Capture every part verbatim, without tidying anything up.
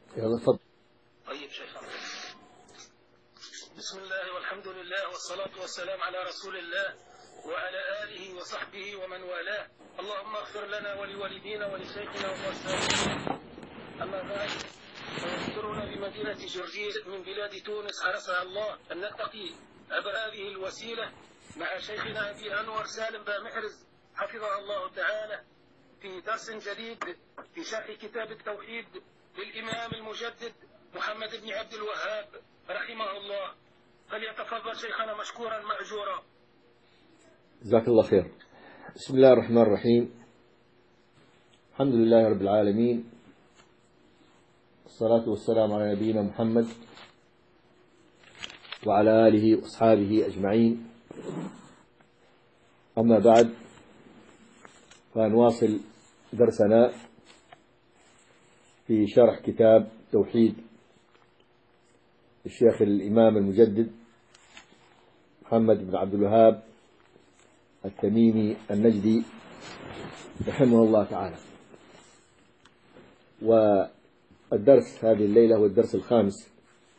يلا تفضل. طيب شيخنا. بسم الله والحمد لله والصلاة والسلام على رسول الله وعلى آله وصحبه ومن والاه. اللهم اغفر لنا ولوالدينا ولشيخنا ومؤسساتنا. أما بعد، فيذكرنا بمدينة جرجير من بلاد تونس حرسها الله أن نلتقي عبر هذه الوسيلة مع شيخنا أبي أنور سالم بامحرز حفظه الله تعالى في درس جديد في شرح كتاب التوحيد للإمام المجدد محمد بن عبد الوهاب رحمه الله. فليتفضل شيخنا مشكورا مأجورا. جزاك الله خير. بسم الله الرحمن الرحيم. الحمد لله رب العالمين، الصلاة والسلام على نبينا محمد وعلى آله وأصحابه أجمعين. أما بعد، فنواصل درسنا في شرح كتاب توحيد الشيخ الإمام المجدد محمد بن عبد الوهاب التميمي النجدي رحمه الله تعالى. والدرس هذه الليلة هو الدرس الخامس.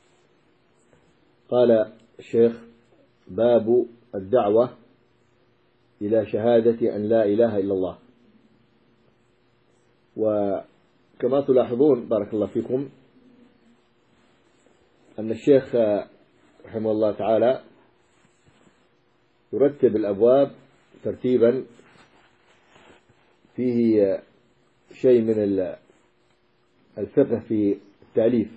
قال الشيخ: باب الدعوة إلى شهادة أن لا إله إلا الله. وكما تلاحظون بارك الله فيكم أن الشيخ رحمه الله تعالى يرتب الأبواب ترتيبا فيه شيء من الفقه في التأليف.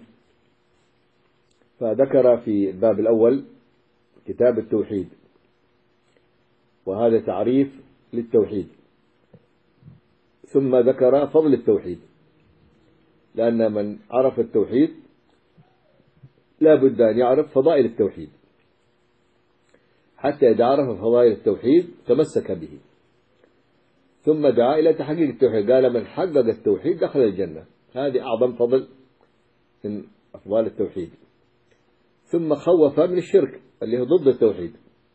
فذكر في الباب الأول كتاب التوحيد، وهذا تعريف للتوحيد. ثم ذكر فضل التوحيد، لأن من عرف التوحيد لا بد أن يعرف فضائل التوحيد، حتى إذا عرف فضائل التوحيد تمسك به. ثم دعا إلى تحقيق التوحيد، قال: من حقق التوحيد دخل الجنة. هذه أعظم فضل من أفضال التوحيد. ثم خوف من الشرك اللي هو ضد التوحيد.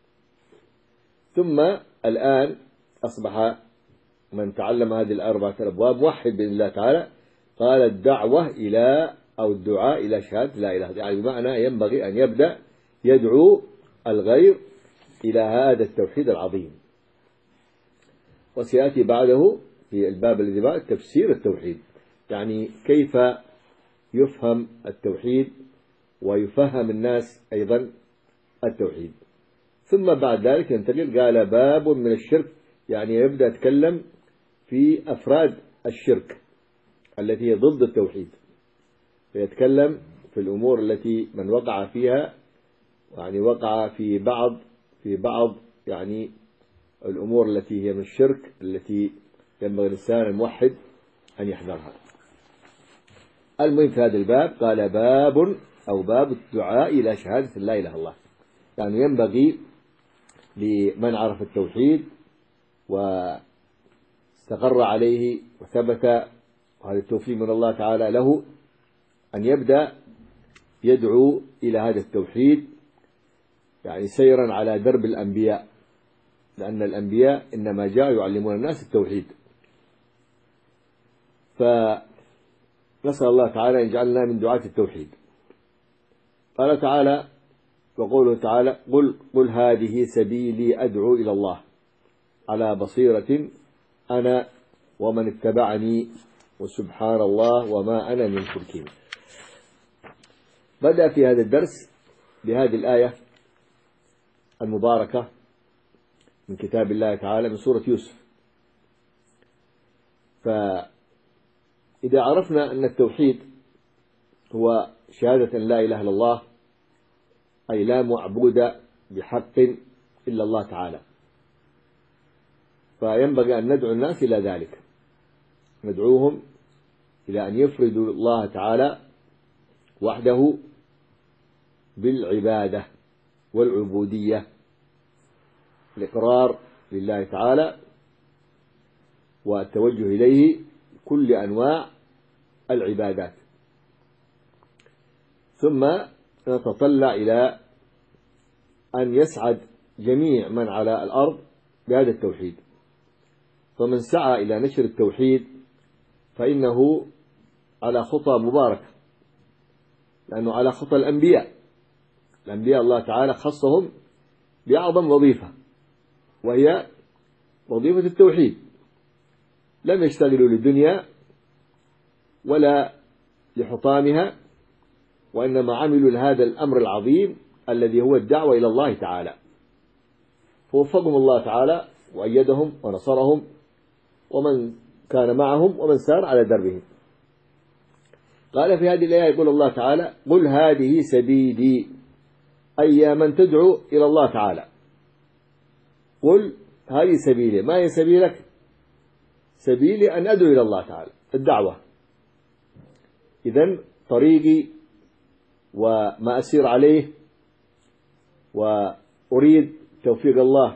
ثم الآن أصبح من تعلم هذه الأربعة الأبواب موحد بإذن الله تعالى. قال: الدعوة إلى أو الدعاء إلى شهادة لا إله، يعني بمعنى ينبغي أن يبدأ يدعو الغير إلى هذا التوحيد العظيم. وسيأتي بعده في الباب الذي بعد تفسير التوحيد، يعني كيف يفهم التوحيد ويفهم الناس أيضا التوحيد. ثم بعد ذلك ينتقل، قال: باب من الشرك، يعني يبدأ يتكلم في أفراد الشرك التي هي ضد التوحيد، فيتكلم في الأمور التي من وقع فيها، يعني وقع في بعض في بعض يعني الأمور التي هي من الشرك التي ينبغي الإنسان الموحد أن يحذرها. المهم في هذا الباب قال: باب أو باب الدعاء إلى شهادة لا إله إلا الله، يعني ينبغي لمن عرف التوحيد واستقر عليه وثبت، وهذا التوفيق من الله تعالى له، أن يبدأ يدعو إلى هذا التوحيد، يعني سيرا على درب الأنبياء، لأن الأنبياء إنما جاءوا يعلمون الناس التوحيد. فنسأل الله تعالى أن يجعلنا من دعاة التوحيد. قال تعالى: وقوله تعالى: قل قل هذه سبيلي أدعو إلى الله على بصيرة أنا ومن اتبعني وسبحان الله وما أنا من المشركين. بدأ في هذا الدرس بهذه الآية المباركة من كتاب الله تعالى من سورة يوسف. فإذا عرفنا أن التوحيد هو شهادة أن لا إله إلا الله، أي لا معبود بحق إلا الله تعالى، فينبغي أن ندعو الناس إلى ذلك، ندعوهم إلى أن يفردوا الله تعالى وحده بالعبادة والعبودية، الإقرار لله تعالى والتوجه إليه كل أنواع العبادات. ثم نتطلع إلى أن يسعد جميع من على الأرض بهذا التوحيد. فمن سعى إلى نشر التوحيد فإنه على خطى مباركة، لأنه على خطى الأنبياء. الأنبياء الله تعالى خصهم بأعظم وظيفة، وهي وظيفة التوحيد. لم يشتغلوا للدنيا ولا لحطامها، وإنما عملوا لهذا الأمر العظيم الذي هو الدعوة إلى الله تعالى، فوفقهم الله تعالى وأيدهم ونصرهم ومن كان معهم ومن سار على دربهم. قال في هذه الآية يقول الله تعالى: قل هذه سبيلي، أي يا من تدعو إلى الله تعالى، قل هذه سبيلي. ما هي سبيلك؟ سبيلي أن أدعو إلى الله تعالى، الدعوة. إذن طريقي وما أسير عليه وأريد توفيق الله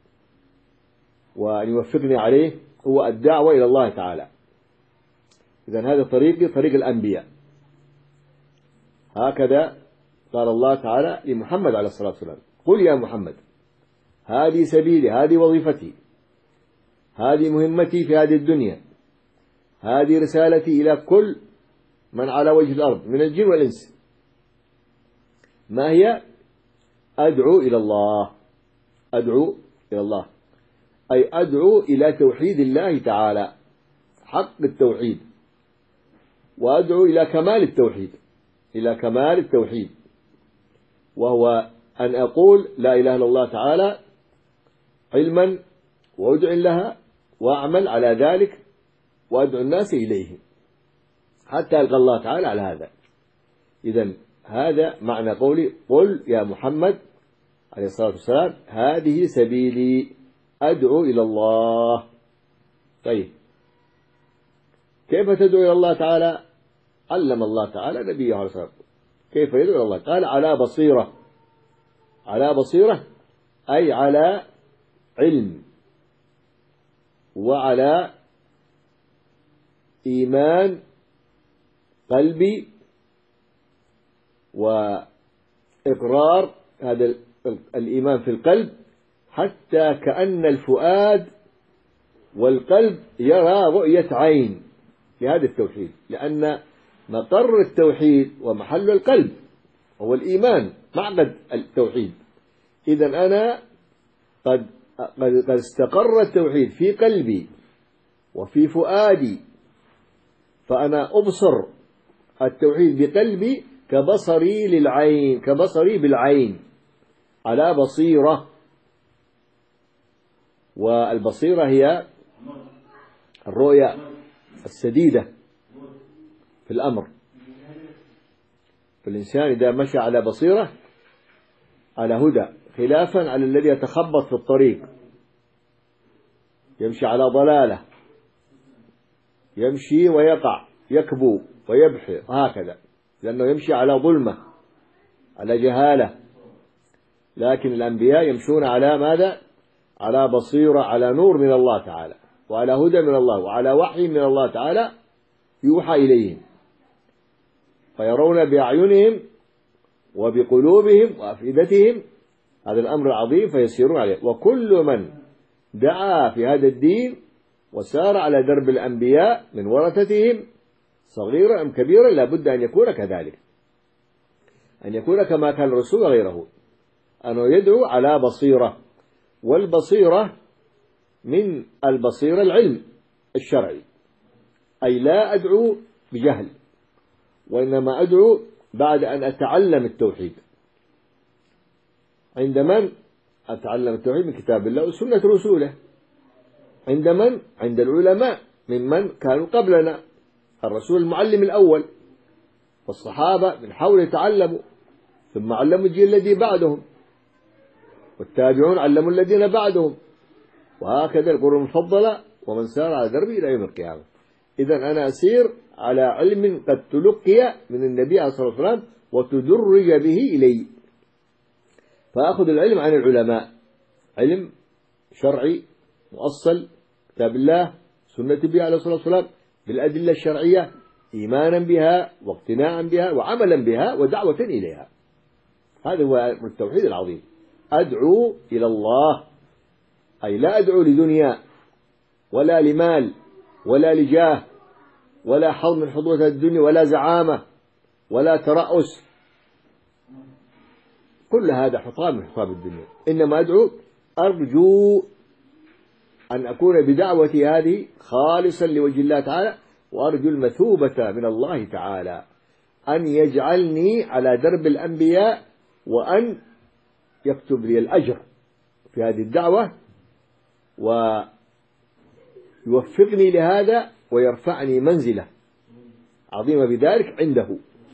وأن يوفقني عليه هو الدعوة إلى الله تعالى. إذن هذا طريقي، طريق الأنبياء. هكذا قال الله تعالى لمحمد عليه الصلاة والسلام: قل يا محمد هذه سبيلي، هذه وظيفتي، هذه مهمتي في هذه الدنيا، هذه رسالتي إلى كل من على وجه الأرض من الجن والإنس. ما هي؟ أدعو إلى الله، أدعو إلى الله، أي أدعو إلى توحيد الله تعالى، حق التوحيد، وأدعو إلى كمال التوحيد، إلى كمال التوحيد، وهو أن أقول لا إله إلا الله تعالى علما وأدعو لها وأعمل على ذلك وأدعو الناس إليه حتى ألقى الله تعالى على هذا. إذن هذا معنى قولي: قل يا محمد عليه الصلاة والسلام هذه سبيلي أدعو إلى الله. طيب، كيف تدعو إلى الله تعالى؟ علم الله تعالى نبيه عليه الصلاة والسلام كيف يدعو إلى الله. قال: على بصيرة. على بصيرة أي على علم وعلى إيمان قلبي وإقرار هذا الإيمان في القلب، حتى كأن الفؤاد والقلب يرى رؤية عين لهذا التوحيد، لأن مقر التوحيد ومحل القلب هو الإيمان، معقد التوحيد. إذن أنا قد قد استقر التوحيد في قلبي وفي فؤادي، فأنا أبصر التوحيد بقلبي كبصري للعين، كبصري بالعين، على بصيرة. والبصيرة هي الرؤية السديدة في الأمر. فالإنسان إذا مشى على بصيرة على هدى، خلافا على الذي يتخبط في الطريق، يمشي على ضلالة، يمشي ويقع، يكبو ويبحر هكذا، لأنه يمشي على ظلمة، على جهالة. لكن الأنبياء يمشون على ماذا؟ على بصيرة، على نور من الله تعالى، وعلى هدى من الله، وعلى وحي من الله تعالى يوحى إليهم، فيرون بأعينهم وبقلوبهم وأفئدتهم هذا الأمر العظيم فيسيرون عليه. وكل من دعا في هذا الدين وسار على درب الأنبياء من ورثتهم صغيرا أم كبيرا لابد أن يكون كذلك، أن يكون كما كان الرسول غيره، أنه يدعو على بصيرة. والبصيرة من البصيرة العلم الشرعي، أي لا أدعو بجهل، وإنما أدعو بعد أن أتعلم التوحيد. عند من أتعلم التوحيد؟ من كتاب الله وسنة رسوله. عند من؟ عند العلماء ممن كانوا قبلنا، الرسول المعلم الأول، والصحابة من حول يتعلموا، ثم علموا الجيل الذي بعدهم، والتابعون علموا الذين بعدهم، وهكذا القرون المفضلة ومن سار على دربه إلى يوم القيامة. إذن أنا أسير على علم قد تلقي من النبي عليه الصلاة والسلام وتدرج به إلي، فأخذ العلم عن العلماء، علم شرعي مؤصل، كتاب الله سنة النبي عليه الصلاة والسلام بالأدلة الشرعية، إيمانا بها واقتناعا بها وعملا بها ودعوة إليها. هذا هو التوحيد العظيم. أدعو إلى الله، أي لا أدعو لدنيا ولا لمال ولا لجاه ولا حظ من حظوظ الدنيا ولا زعامة ولا ترأس، كل هذا حطام من حطام الدنيا. إنما أدعو أرجو أن أكون بدعوتي هذه خالصا لوجه الله تعالى، وأرجو المثوبة من الله تعالى أن يجعلني على درب الأنبياء، وأن يكتب لي الأجر في هذه الدعوة، ويوفقني لهذا ويرفعني منزلة عظيمة بذلك عنده.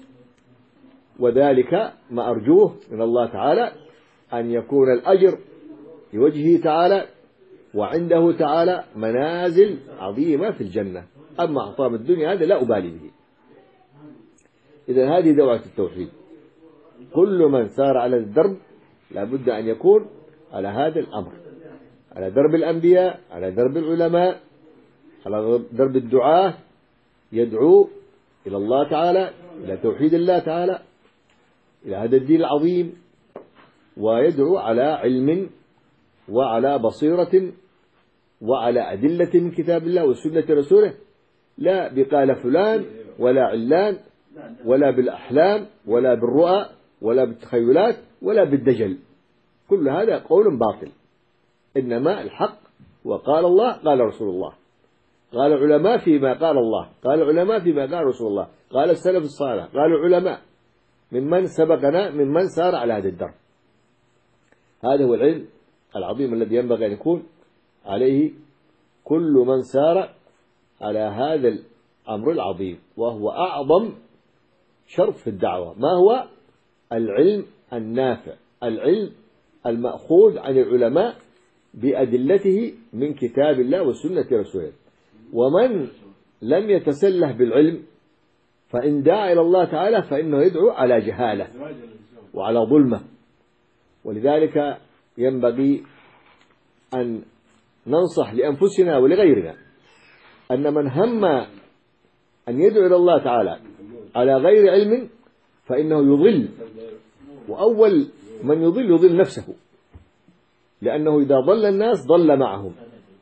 وذلك ما أرجوه من الله تعالى، أن يكون الأجر لوجهه تعالى وعنده تعالى منازل عظيمة في الجنة. أما حطام الدنيا هذا لا أبالي به. إذن هذه دعوة التوحيد. كل من سار على الدرب لابد أن يكون على هذا الأمر، على درب الأنبياء، على درب العلماء، على درب الدعاة، يدعو إلى الله تعالى، إلى توحيد الله تعالى، إلى هذا الدين العظيم، ويدعو على علم وعلى بصيرة وعلى أدلة من كتاب الله وسنة رسوله، لا بقال فلان ولا علان ولا بالأحلام ولا بالرؤى ولا بالتخيلات ولا بالدجل. كل هذا قول باطل. إنما الحق وقال الله قال رسول الله، قال العلماء فيما قال الله، قال العلماء فيما قال رسول الله، قال السلف الصالح، قال العلماء ممن سبقنا ممن سار على هذا الدرب. هذا هو العلم العظيم الذي ينبغي أن يكون عليه كل من سار على هذا الأمر العظيم، وهو أعظم شرط في الدعوة. ما هو؟ العلم النافع، العلم المأخوذ عن العلماء بأدلته من كتاب الله وسنة رسوله. ومن لم يتسلح بالعلم فإن دعا إلى الله تعالى فإنه يدعو على جهالة وعلى ظلمة. ولذلك ينبغي أن ننصح لأنفسنا ولغيرنا أن من هم أن يدعو إلى الله تعالى على غير علم فإنه يضل، وأول من يضل يضل نفسه، لأنه إذا ضل الناس ضل معهم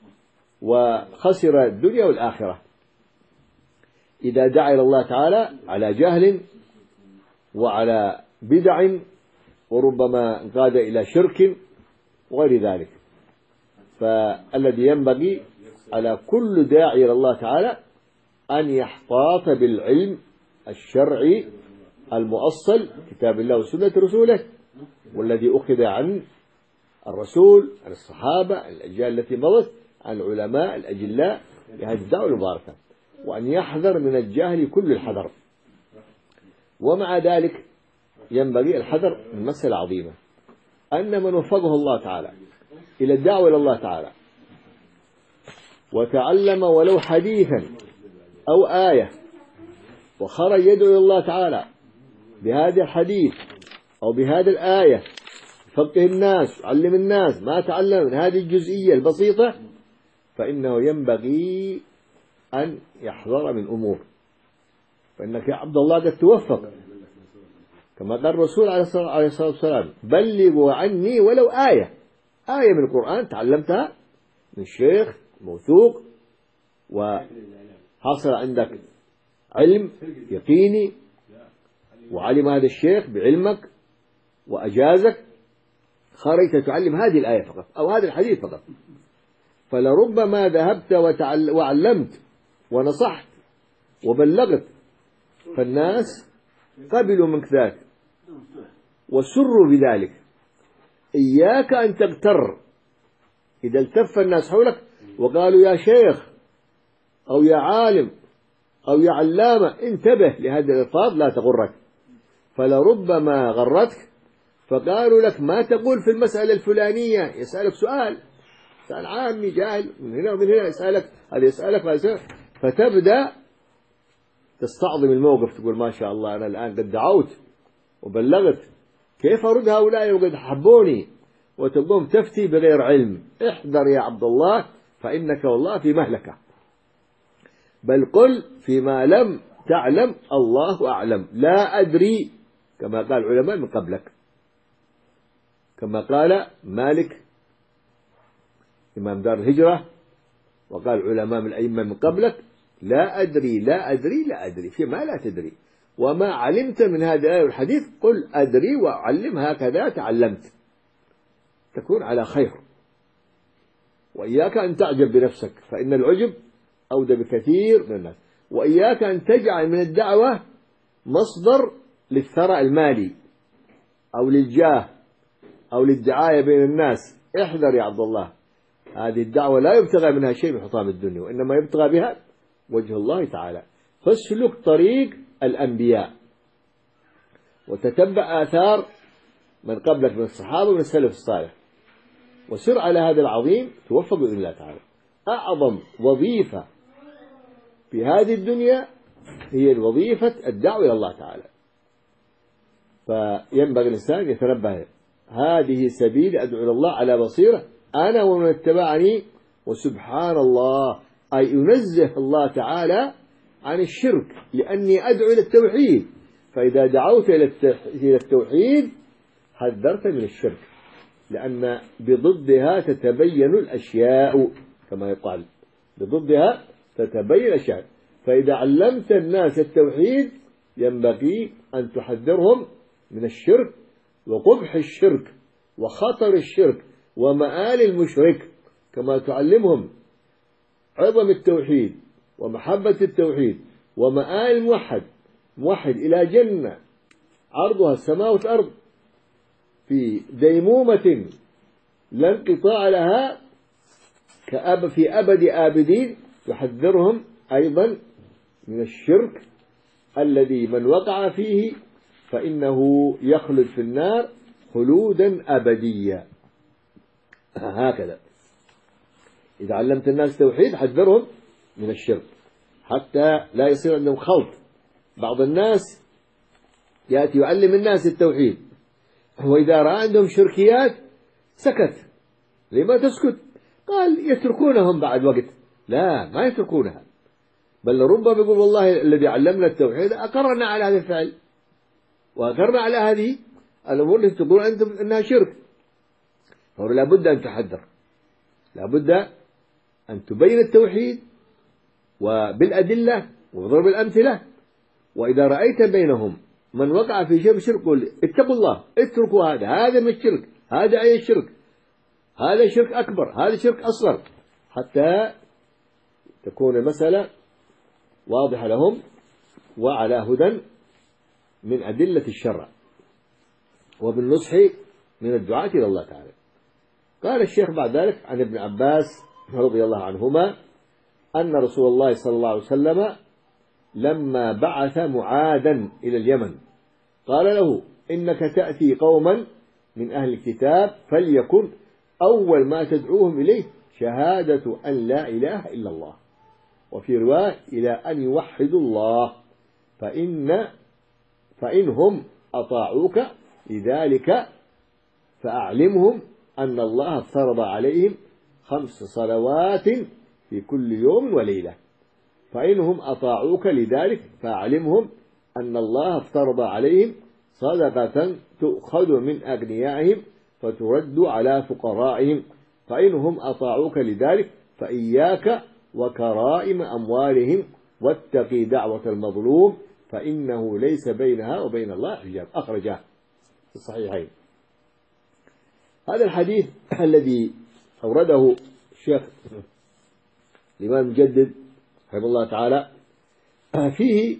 وخسر الدنيا والآخرة. إذا دعا إلى الله تعالى على جهل وعلى بدع وربما قاد إلى شرك وغير ذلك، فالذي ينبغي على كل داعي إلى الله تعالى أن يحتاط بالعلم الشرعي المؤصل كتاب الله وسنة رسوله، والذي أخذ عن الرسول، عن الصحابة، عن الأجيال التي مضت، عن العلماء الأجلاء لهذه الدعوة المباركة، وأن يحذر من الجهل كل الحذر. ومع ذلك ينبغي الحذر من مسألة عظيمة، أن من وفقه الله تعالى إلى الدعوة إلى الله تعالى وتعلم ولو حديثا أو آية وخرج يدعو إلى الله تعالى بهذا الحديث أو بهذه الآية، فقه الناس علم الناس ما تعلم من هذه الجزئية البسيطة، فإنه ينبغي أن يحذر من أمور. فإنك يا عبد الله قد توفق كما قال الرسول عليه الصلاة والسلام: بلغوا عني ولو آية، آية من القرآن تعلمتها من شيخ موثوق وحصل عندك علم يقيني وعلم هذا الشيخ بعلمك وأجازك، خرجت تعلم هذه الآية فقط أو هذا الحديث فقط، فلربما ذهبت وتعل... وعلمت ونصحت وبلغت، فالناس قبلوا منك ذلك وسروا بذلك. إياك أن تغتر إذا التف الناس حولك وقالوا يا شيخ أو يا عالم أو يا علامة، انتبه لهذه الألفاظ لا تغرك، فلربما غرتك فقالوا لك ما تقول في المسألة الفلانية، يسألك سؤال سؤال عامي جاهل من هنا ومن هنا، يسألك هذا يسألك هذا يسألك، فتبدأ تستعظم الموقف، تقول ما شاء الله أنا الآن قد دعوت وبلغت، كيف أرد هؤلاء وقد حبوني، وتقوم تفتي بغير علم. احذر يا عبد الله فإنك والله في مهلكة، بل قل فيما لم تعلم الله أعلم، لا أدري، كما قال العلماء من قبلك، كما قال مالك إمام دار الهجرة، وقال علماء من الأئمة من قبلك: لا أدري لا أدري لا أدري، فيما لا تدري. وما علمت من هذه الآية والحديث قل أدري وأعلم هكذا تعلمت، تكون على خير. وإياك أن تعجب بنفسك، فإن العجب أودى بكثير من الناس. وإياك أن تجعل من الدعوة مصدر للثراء المالي أو للجاه أو للدعاية بين الناس. احذر يا عبد الله، هذه الدعوة لا يبتغى منها شيء من حطام الدنيا، وإنما يبتغى بها وجه الله تعالى. فاسلك طريق الأنبياء وتتبع آثار من قبلك من الصحابة ومن السلف الصالح، وسر على هذا العظيم توفق بإذن الله تعالى. أعظم وظيفة في هذه الدنيا هي وظيفة الدعوة إلى الله تعالى. فينبغي الإنسان يتنبه، هذه سبيل أدعو إلى الله على بصيرة أنا ومن اتبعني. وسبحان الله، أي ينزه الله تعالى عن الشرك، لأني أدعو إلى التوحيد. فإذا دعوت إلى التوحيد حذرت من الشرك، لأن بضدها تتبين الأشياء كما يقال، بضدها تتبين الأشياء. فإذا علمت الناس التوحيد ينبغي أن تحذرهم من الشرك وقبح الشرك وخطر الشرك ومآل المشرك، كما تعلمهم عظم التوحيد ومحبة التوحيد ومآل الموحد موحد إلى جنة عرضها السماء والأرض في ديمومة لا انقطاع لها كأب في أبد آبدين. يحذرهم أيضا من الشرك الذي من وقع فيه فإنه يخلد في النار خلودا أبديا. هكذا إذا علمت الناس توحيد حذرهم من الشرك حتى لا يصير عندهم خلط. بعض الناس يأتي يعلم الناس التوحيد، وإذا رأى عندهم شركيات سكت. لما تسكت؟ قال يتركونهم بعد وقت. لا، ما يتركونها، بل ربما يقول والله الذي علمنا التوحيد أقرنا على هذا الفعل وأقرنا على هذه الأمور التي تقول أنتم أنها شرك. فلا بد أن تحذر، لا بد أن تبين التوحيد وبالأدلة وبضرب الأمثلة. وإذا رأيت بينهم من وقع في شيء شرك قل اتقوا الله، اتركوا هذا، هذا من الشرك، هذا أي الشرك، هذا شرك أكبر، هذا شرك أصغر، حتى تكون المسألة واضحة لهم وعلى هدى من أدلة الشرع وبالنصح من الدعاة إلى الله تعالى. قال الشيخ بعد ذلك عن ابن عباس رضي الله عنهما أن رسول الله صلى الله عليه وسلم لما بعث معاذا إلى اليمن قال له إنك تأتي قوما من أهل الكتاب فليكن أول ما تدعوهم إليه شهادة أن لا إله إلا الله، وفي رواية إلى أن يوحدوا الله، فإن فإنهم أطاعوك لذلك فأعلمهم أن الله افترض عليهم خمس صلوات في كل يوم وليلة. فإنهم أطاعوك لذلك فأعلمهم أن الله افترض عليهم صدقة تؤخذ من أغنيائهم فترد على فقرائهم. فإنهم أطاعوك لذلك فإياك وكرائم أموالهم واتقي دعوة المظلوم فإنه ليس بينها وبين الله حجاب. أخرجه في الصحيحين. هذا الحديث الذي أورده الشيخ الإمام المجدد رحمه الله تعالى فيه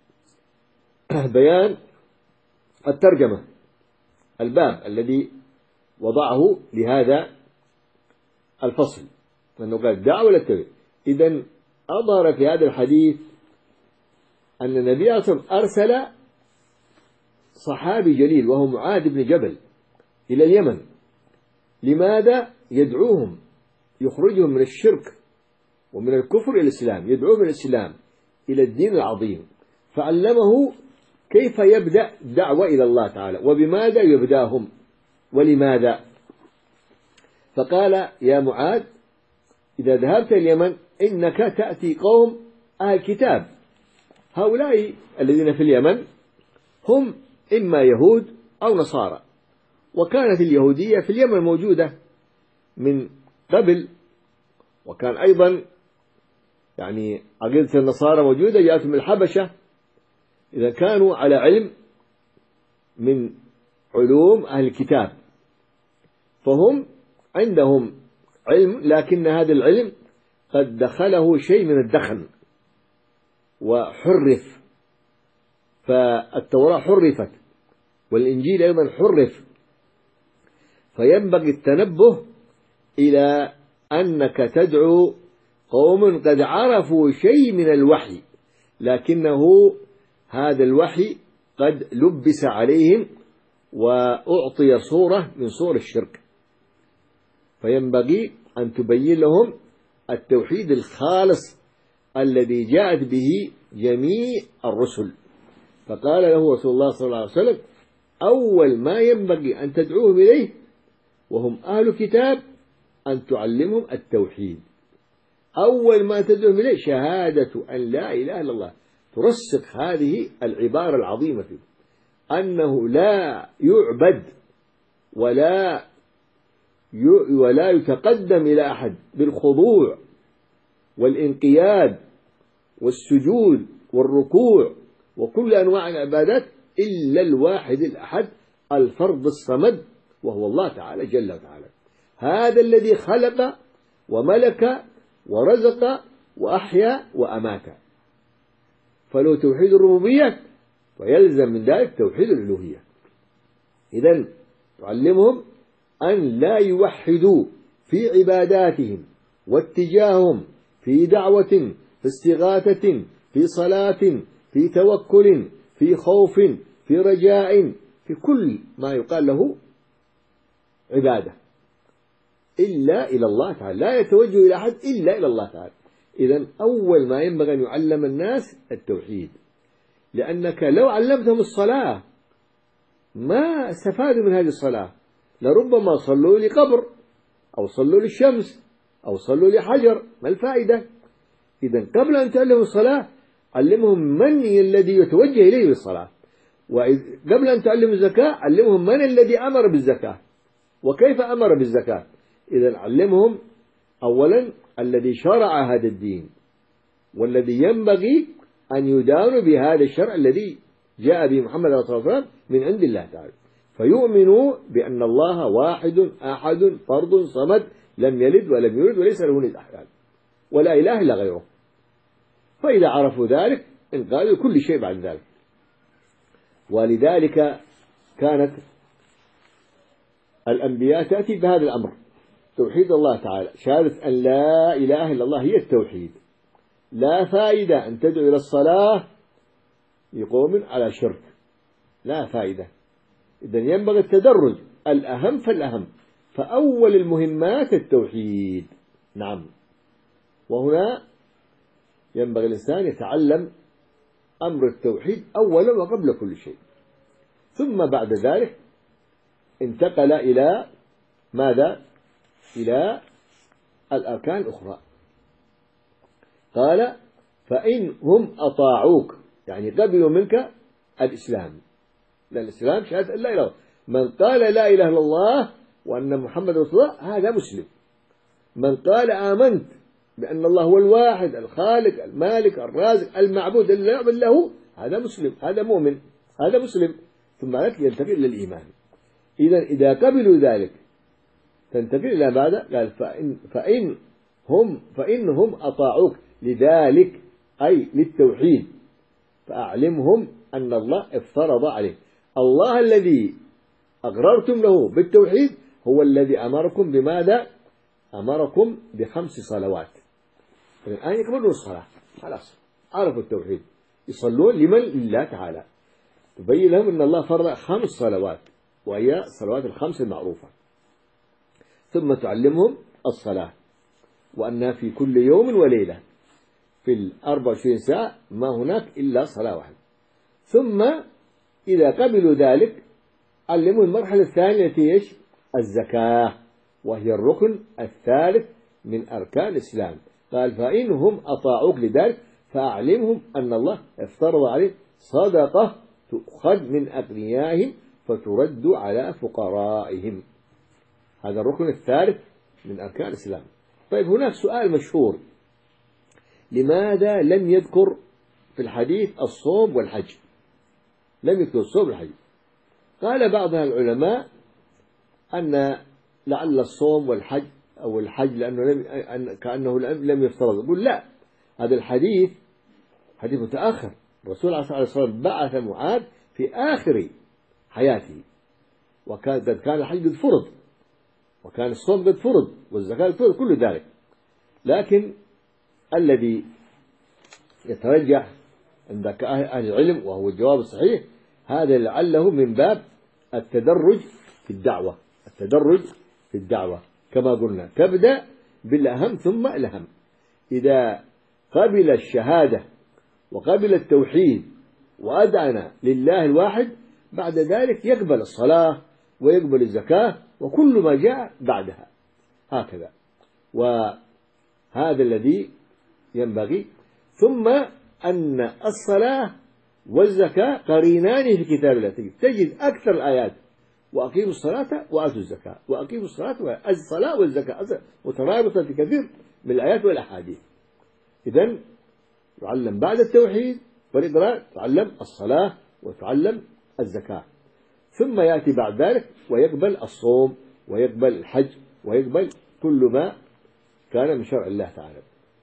بيان الترجمة، الباب الذي وضعه لهذا الفصل، أنه قال الدعوة للتوحيد. إذن أظهر في هذا الحديث أن النبي صلى الله عليه وسلم أرسل صحابي جليل وهو معاذ بن جبل إلى اليمن. لماذا؟ يدعوهم، يخرجهم من الشرك ومن الكفر إلى الإسلام، يدعوهم من الإسلام إلى الدين العظيم. فعلمه كيف يبدأ دعوة إلى الله تعالى وبماذا يبدأهم ولماذا. فقال يا معاذ إذا ذهبت اليمن إنك تأتي قوم أهل كتاب. هؤلاء الذين في اليمن هم إما يهود أو نصارى، وكانت اليهودية في اليمن موجودة من قبل، وكان أيضا يعني عقيدة النصارى موجودة جاءت من الحبشة. إذا كانوا على علم من علوم أهل الكتاب، فهم عندهم علم، لكن هذا العلم قد دخله شيء من الدخن وحرف، فالتوراة حرفت والإنجيل أيضا حرف، فينبغي التنبه إلى أنك تدعو قوم قد عرفوا شيء من الوحي، لكنه هذا الوحي قد لبس عليهم وأعطي صورة من صور الشرك، فينبغي أن تبين لهم التوحيد الخالص الذي جاءت به جميع الرسل. فقال له رسول الله صلى الله عليه وسلم: أول ما ينبغي أن تدعوهم إليه وهم أهل كتاب أن تعلمهم التوحيد. أول ما تدعوهم إليه شهادة أن لا إله إلا الله، ترسخ هذه العبارة العظيمة فيه، أنه لا يعبد ولا ولا يتقدم إلى أحد بالخضوع والانقياد والسجود والركوع وكل أنواع العبادات إلا الواحد الأحد الفرد الصمد، وهو الله تعالى جل وعلا، هذا الذي خلق وملك ورزق وأحيا وأمات. فلو توحيد الربوبية ويلزم من ذلك توحيد الألوهية. إذن تعلمهم أن لا يوحدوا في عباداتهم واتجاههم في دعوة، في استغاثة، في صلاة، في توكل، في خوف، في رجاء، في كل ما يقال له عبادة، إلا إلى الله تعالى، لا يتوجه إلى أحد إلا إلى الله تعالى. إذن أول ما ينبغي أن يعلم الناس التوحيد، لأنك لو علمتهم الصلاة ما استفادوا من هذه الصلاة، لربما صلوا لقبر أو صلوا للشمس أو صلوا لحجر، ما الفائدة؟ إذن قبل أن تعلموا الصلاة علمهم من الذي يتوجه إليه بالصلاة، وقبل أن تعلموا الزكاة علمهم من الذي أمر بالزكاة وكيف أمر بالزكاة. إذن علمهم أولا الذي شرع هذا الدين والذي ينبغي أن يدانوا بهذا الشرع الذي جاء به محمد صلى الله عليه وسلم من عند الله تعالى، فيؤمنوا بأن الله واحد أحد فرد صمد لم يلد ولم يولد وليس له ند أحد ولا إله إلا غيره. فإذا عرفوا ذلك انقادوا كل شيء بعد ذلك. ولذلك كانت الأنبياء تأتي بهذا الأمر، توحيد الله تعالى، شهادة أن لا إله إلا الله هي التوحيد. لا فائدة أن تدعو إلى الصلاة لقوم على شرك، لا فائدة. إذن ينبغي التدرج، الأهم فالأهم، فأول المهمات التوحيد. نعم، وهنا ينبغي الإنسان يتعلم أمر التوحيد أولا وقبل كل شيء، ثم بعد ذلك انتقل إلى ماذا؟ إلى الأركان الأخرى. قال: فإن هم أطاعوك، يعني قبلوا منك الإسلام، لأن الإسلام شهادة لا إله إلا الله، من قال لا إله إلا الله وأن محمد رسول الله هذا مسلم. من قال آمنت بأن الله هو الواحد الخالق المالك الرازق المعبود الذي لا يعبد له، هذا مسلم، هذا مؤمن، هذا مسلم، ثم ذلك ينتقل إلى الإيمان. إذا إذا قبلوا ذلك تنتقل إلى ماذا؟ قال: فإن, فإن هم فإنهم أطاعوك، لذلك أي للتوحيد، فأعلمهم أن الله افترض عليه، الله الذي أقررتم له بالتوحيد هو الذي أمركم بماذا؟ أمركم بخمس صلوات. الآن يكملون الصلاة، خلاص عرفوا التوحيد، يصلون لمن؟ لله تعالى. تبين لهم أن الله فرض خمس صلوات وهي الصلوات الخمس المعروفة، ثم تعلمهم الصلاة، وأنها في كل يوم وليلة في الأربع وعشرين ساعة ما هناك إلا صلاة واحدة. ثم إذا قبلوا ذلك علموا المرحلة الثانية التي إيش؟ الزكاة، وهي الركن الثالث من أركان الإسلام. قال: فإنهم أطاعوك لذلك فأعلمهم أن الله افترض عليه صدقة تؤخذ من أغنيائهم فترد على فقرائهم. هذا الركن الثالث من أركان الإسلام. طيب، هناك سؤال مشهور: لماذا لم يذكر في الحديث الصوم والحج؟ لم يكتب الصوم بالحج. قال بعض العلماء أن لعل الصوم والحج أو الحج لأنه لم كأنه لم يفترض. يقول لا، هذا الحديث حديث متأخر. الرسول عليه الصلاة والسلام بعث معاذ في آخر حياته، وكان قد كان الحج قد فرض، وكان الصوم قد فرض، والزكاة قد فرض، كل ذلك. لكن الذي يترجح عند أهل العلم وهو الجواب الصحيح، هذا لعله من باب التدرج في الدعوة، التدرج في الدعوة كما قلنا، تبدأ بالأهم ثم الأهم. إذا قبل الشهادة وقبل التوحيد وأدعنا لله الواحد، بعد ذلك يقبل الصلاة ويقبل الزكاة وكل ما جاء بعدها، هكذا. وهذا الذي ينبغي. ثم أن الصلاة والزكاة قرينان في كتاب الله، تجد أكثر الآيات وأقيموا الصلاة وآتوا الزكاة، وأقيموا الصلاة وآتوا الصلاة والزكاة مترابطة في كثير من الآيات والأحاديث. إذن تعلم بعد التوحيد والإقرار تعلم الصلاة وتعلم الزكاة، ثم يأتي بعد ذلك ويقبل الصوم ويقبل الحج ويقبل كل ما كان من شرع الله تعالى.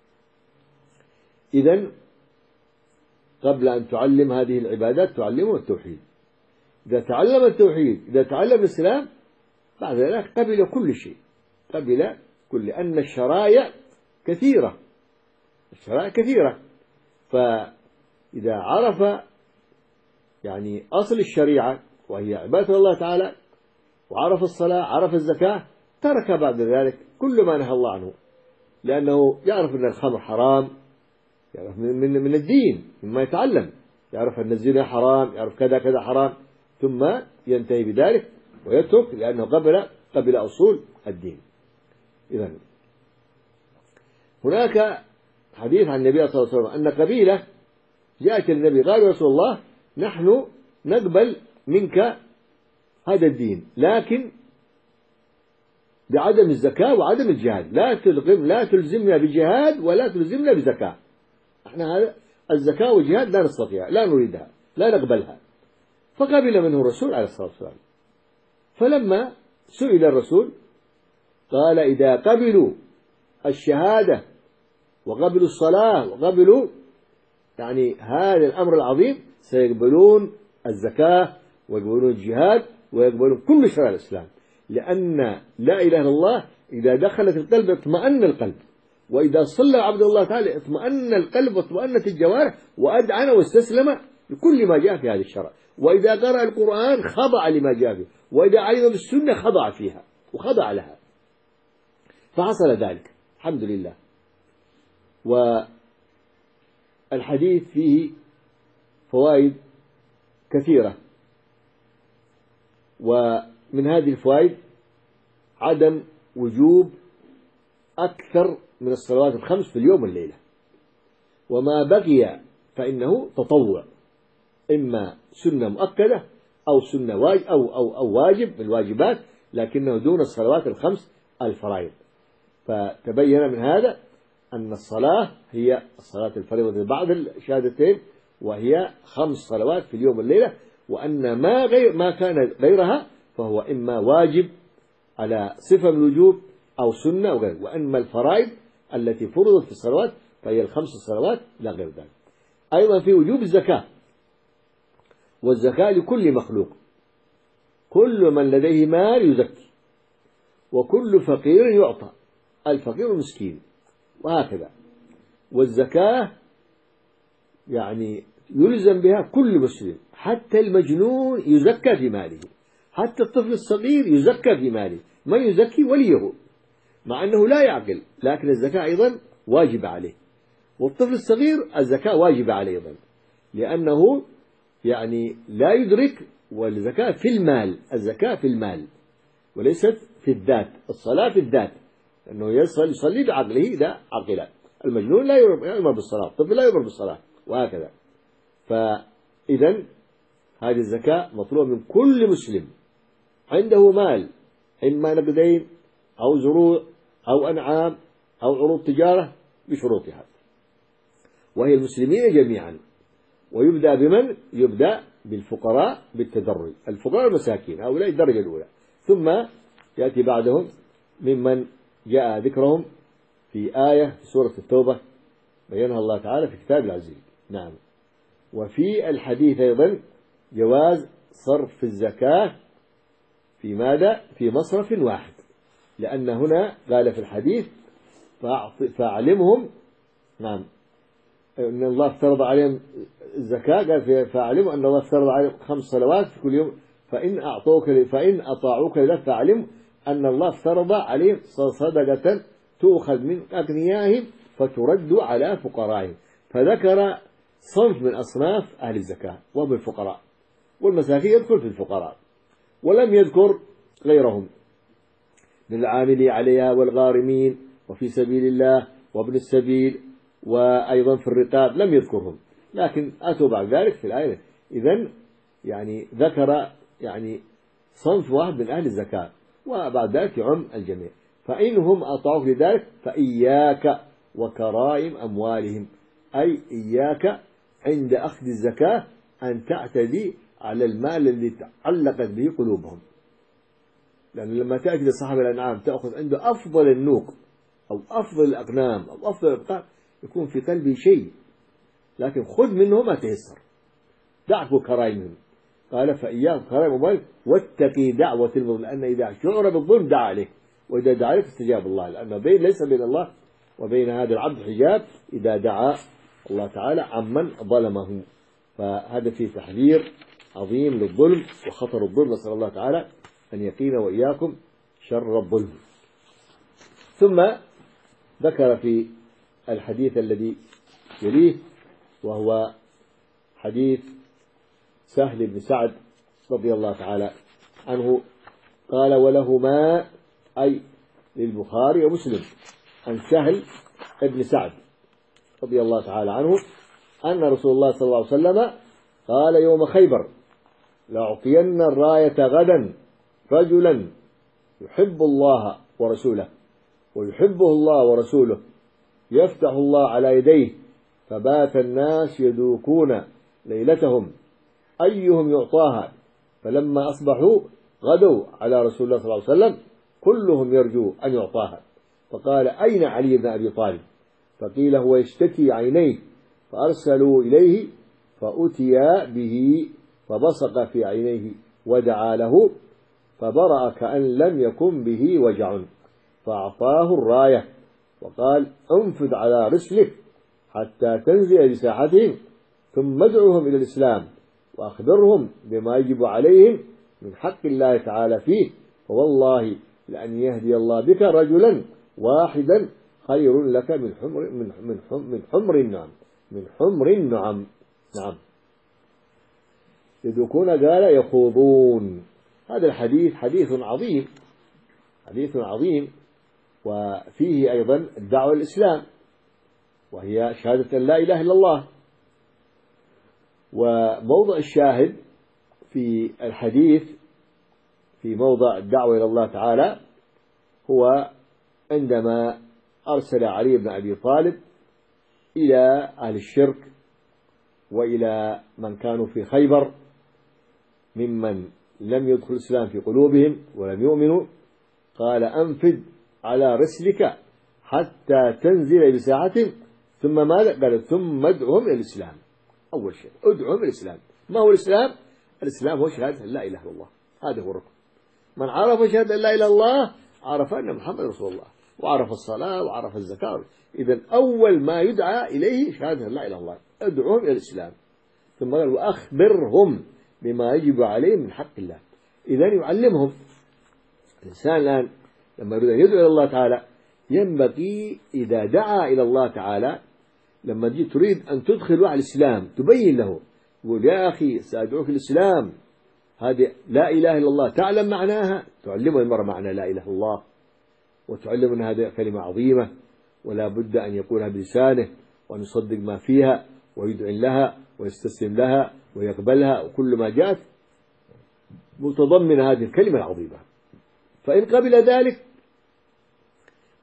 إذن قبل أن تعلم هذه العبادات تعلمه التوحيد. إذا تعلم التوحيد، إذا تعلم الإسلام، بعد ذلك قبل كل شيء، قبل كل، لأن الشرائع كثيرة، الشرائع كثيرة. فإذا عرف يعني أصل الشريعة وهي عبادة الله تعالى، وعرف الصلاة، عرف الزكاة، ترك بعد ذلك كل ما نهى الله عنه، لأنه يعرف أن الخمر حرام، يعرف من من الدين مما يتعلم، يعرف أن الزنا حرام، يعرف كذا كذا حرام، ثم ينتهي بذلك ويترك، لأنه قبل قبل أصول الدين. إذن هناك حديث عن النبي صلى الله عليه وسلم أن قبيلة جاءت النبي قال يا رسول الله نحن نقبل منك هذا الدين، لكن بعدم الزكاة وعدم الجهاد، لا تلزم لا تلزمنا بجهاد ولا تلزمنا بزكاة. احنا هذا الزكاة والجهاد لا نستطيع، لا نريدها، لا نقبلها. فقبل منه الرسول عليه الصلاة والسلام. فلما سئل الرسول قال إذا قبلوا الشهادة وقبلوا الصلاة وقبلوا يعني هذا الأمر العظيم، سيقبلون الزكاة ويقبلون الجهاد ويقبلون كل شرائع الإسلام، لأن لا إله إلا الله إذا دخلت القلب اطمأن القلب، وإذا صلى عبد الله تعالى اطمأن القلب واطمأنت الجوارح وأدعن واستسلم لكل ما جاء في هذه الشرع، وإذا قرأ القرآن خضع لما جاء فيه، وإذا علم بالسنة خضع فيها وخضع لها. فحصل ذلك الحمد لله. والحديث فيه فوائد كثيرة، ومن هذه الفوائد عدم وجوب أكثر من الصلوات الخمس في اليوم والليلة، وما بقي فإنه تطوع، إما سنة مؤكدة أو سنة واجب أو, أو, أو واجب من الواجبات، لكنه دون الصلوات الخمس الفرائض. فتبين من هذا أن الصلاة هي الصلاة الفريضة بعد الشهادتين، وهي خمس صلوات في اليوم والليلة، وأن ما غير ما كان غيرها فهو إما واجب على صفة من الوجوب أو سنة أو غيره، وأما الفرائض التي فرضت في الصلوات فهي الخمس صلوات لا غير ذلك. أيضا في وجوب الزكاة، والزكاة لكل مخلوق، كل من لديه مال يزكي، وكل فقير يعطى، الفقير المسكين، وهكذا. والزكاة يعني يلزم بها كل مسلم، حتى المجنون يزكى في ماله، حتى الطفل الصغير يزكى في ماله، من يزكي وليه مع أنه لا يعقل، لكن الزكاة أيضا واجب عليه. والطفل الصغير الزكاة واجب عليه أيضا، لأنه يعني لا يدرك، والزكاة في المال، الزكاة في المال وليست في الذات. الصلاة في الذات، أنه يصلي يصلي بعقله إذا عقل، المجنون لا يؤمر بالصلاة، الطفل لا يؤمر بالصلاة، وهكذا. فإذا هذه الزكاة مطلوبة من كل مسلم عنده مال، إما نقدين أو زروع أو أنعام أو عروض تجارة بشروطها، وهي المسلمين جميعا. ويبدأ بمن؟ يبدأ بالفقراء بالتدرج، الفقراء المساكين هؤلاء الدرجة الأولى، ثم يأتي بعدهم ممن جاء ذكرهم في آية في سورة التوبة بينها الله تعالى في كتاب العزيز. نعم. وفي الحديث أيضا جواز صرف الزكاة في ماذا؟ في مصرف واحد، لأن هنا قال في الحديث فأعلمهم، نعم، أن الله افترض عليهم الزكاة، قال فأعلموا أن الله افترض عليهم خمس صلوات في كل يوم، فإن أعطوك فإن أطاعوك لك فأعلموا أن الله افترض عليهم صدقة تؤخذ من أغنيائهم فترد على فقرائهم، فذكر صنف من أصناف أهل الزكاة وهم الفقراء، والمساكين يدخل في الفقراء، ولم يذكر غيرهم من العاملين عليها والغارمين وفي سبيل الله وابن السبيل وأيضا في الرقاب لم يذكرهم، لكن أتوا بعد ذلك في الآية. إذن يعني ذكر يعني صنف واحد من أهل الزكاة، وبعد ذلك يعم الجميع. فإنهم أطاعوك لذلك فإياك وكرائم أموالهم، أي إياك عند أخذ الزكاة أن تعتدي على المال الذي تعلقت به قلوبهم، لأن لما تأتي لصاحب الأنعام تأخذ عنده أفضل النوق أو أفضل الأغنام أو أفضل الأبقار، يكون في قلبه شيء، لكن خذ منه ما تيسر، دعك كرائمهم. قال فإياك كرائم أموالهم واتقي دعوة المظلوم، لأن إذا شعر بالظلم دعا عليه، وإذا دعا عليه استجاب الله، لأن بين ليس بين الله وبين هذا العبد حجاب إذا دعا الله تعالى عمن ظلمه. فهذا فيه تحذير عظيم للظلم وخطر الظلم، نسأل الله تعالى أن يقينا وإياكم شر الظلم. ثم ذكر في الحديث الذي يليه وهو حديث سهل بن سعد رضي الله تعالى عنه قال ولهما أي للبخاري ومسلم عن سهل بن سعد رضي الله تعالى عنه أن رسول الله صلى الله عليه وسلم قال يوم خيبر لأعطين الراية غدا رجلا يحب الله ورسوله ويحبه الله ورسوله يفتح الله على يديه فبات الناس يدوكون ليلتهم أيهم يعطاها، فلما أصبحوا غدوا على رسول الله صلى الله عليه وسلم كلهم يرجو أن يعطاها، فقال أين علي بن أبي طالب؟ فقيل هو يشتكي عينيه، فأرسلوا إليه فأتي به فبصق في عينيه ودعا له فبرأ كأن لم يكن به وجع، فأعطاه الراية وقال انفذ على رسلك حتى تنزل بساحتهم ثم ادعوهم إلى الإسلام وأخبرهم بما يجب عليهم من حق الله تعالى فيه، فوالله لأن يهدي الله بك رجلا واحدا خير لك من حمر من من حمر, من حمر النعم من حمر النعم. نعم. يدوكون قال يخوضون. هذا الحديث حديث عظيم حديث عظيم وفيه أيضا الدعوة الإسلام وهي شهادة أن لا إله إلا الله. وموضع الشاهد في الحديث في موضع الدعوة إلى الله تعالى هو عندما أرسل علي بن أبي طالب إلى أهل الشرك وإلى من كانوا في خيبر ممن لم يدخل الإسلام في قلوبهم ولم يؤمنوا، قال أنفذ على رسلك حتى تنزل بساعتهم ثم ماذا؟ قال ثم ادعهم إلى الإسلام. أول شيء ادعهم إلى الإسلام. ما هو الإسلام؟ الإسلام هو شهادة أن لا إله إلا الله، هذا هو الركن. من عرف شهادة أن لا إله إلا الله عرف أن محمد رسول الله وعرف الصلاة وعرف الزكاة. إذن أول ما يدعى إليه شهادة أن لا إله إلا الله، ادعهم إلى الإسلام. ثم قال وأخبرهم بما يجب عليهم من حق الله. إذن يعلمهم. الإنسان الآن لما يريد أن يدعو إلى الله تعالى ينبغي إذا دعا إلى الله تعالى لما تجي تريد أن تدخل واحد الإسلام تبين له، يقول يا أخي سأدعوك الإسلام، هذه لا إله إلا الله تعلم معناها، تعلمه المرة معنى لا إله إلا الله وتعلم أن هذه كلمة عظيمة ولا بد أن يقولها بلسانه وأن يصدق ما فيها ويدعي لها ويستسلم لها ويقبلها، وكل ما جاءت متضمن هذه الكلمة العظيمة. فإن قبل ذلك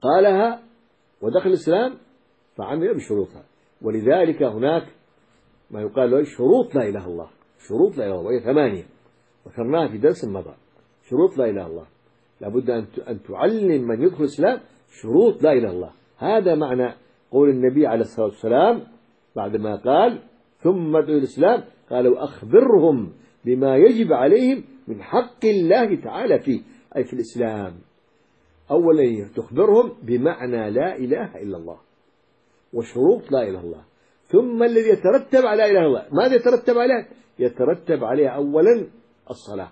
قالها ودخل الإسلام فعمل بشروطها. ولذلك هناك ما يقال له شروط لا إله إلا الله. شروط لا إله إلا الله وهي ثمانية ذكرناها في درس مضى. شروط لا إله إلا الله، لابد أن تعلم من يدخل الإسلام شروط لا إله إلا الله. هذا معنى قول النبي عليه الصلاة والسلام بعدما قال ثم ادعوا الإسلام قال وأخبرهم بما يجب عليهم من حق الله تعالى فيه، أي في الإسلام. أولا تخبرهم بمعنى لا إله إلا الله وشروط لا إله إلا الله، ثم الذي يترتب على لا إله إلا الله. ماذا يترتب عليه؟ يترتب عليه أولا الصلاة،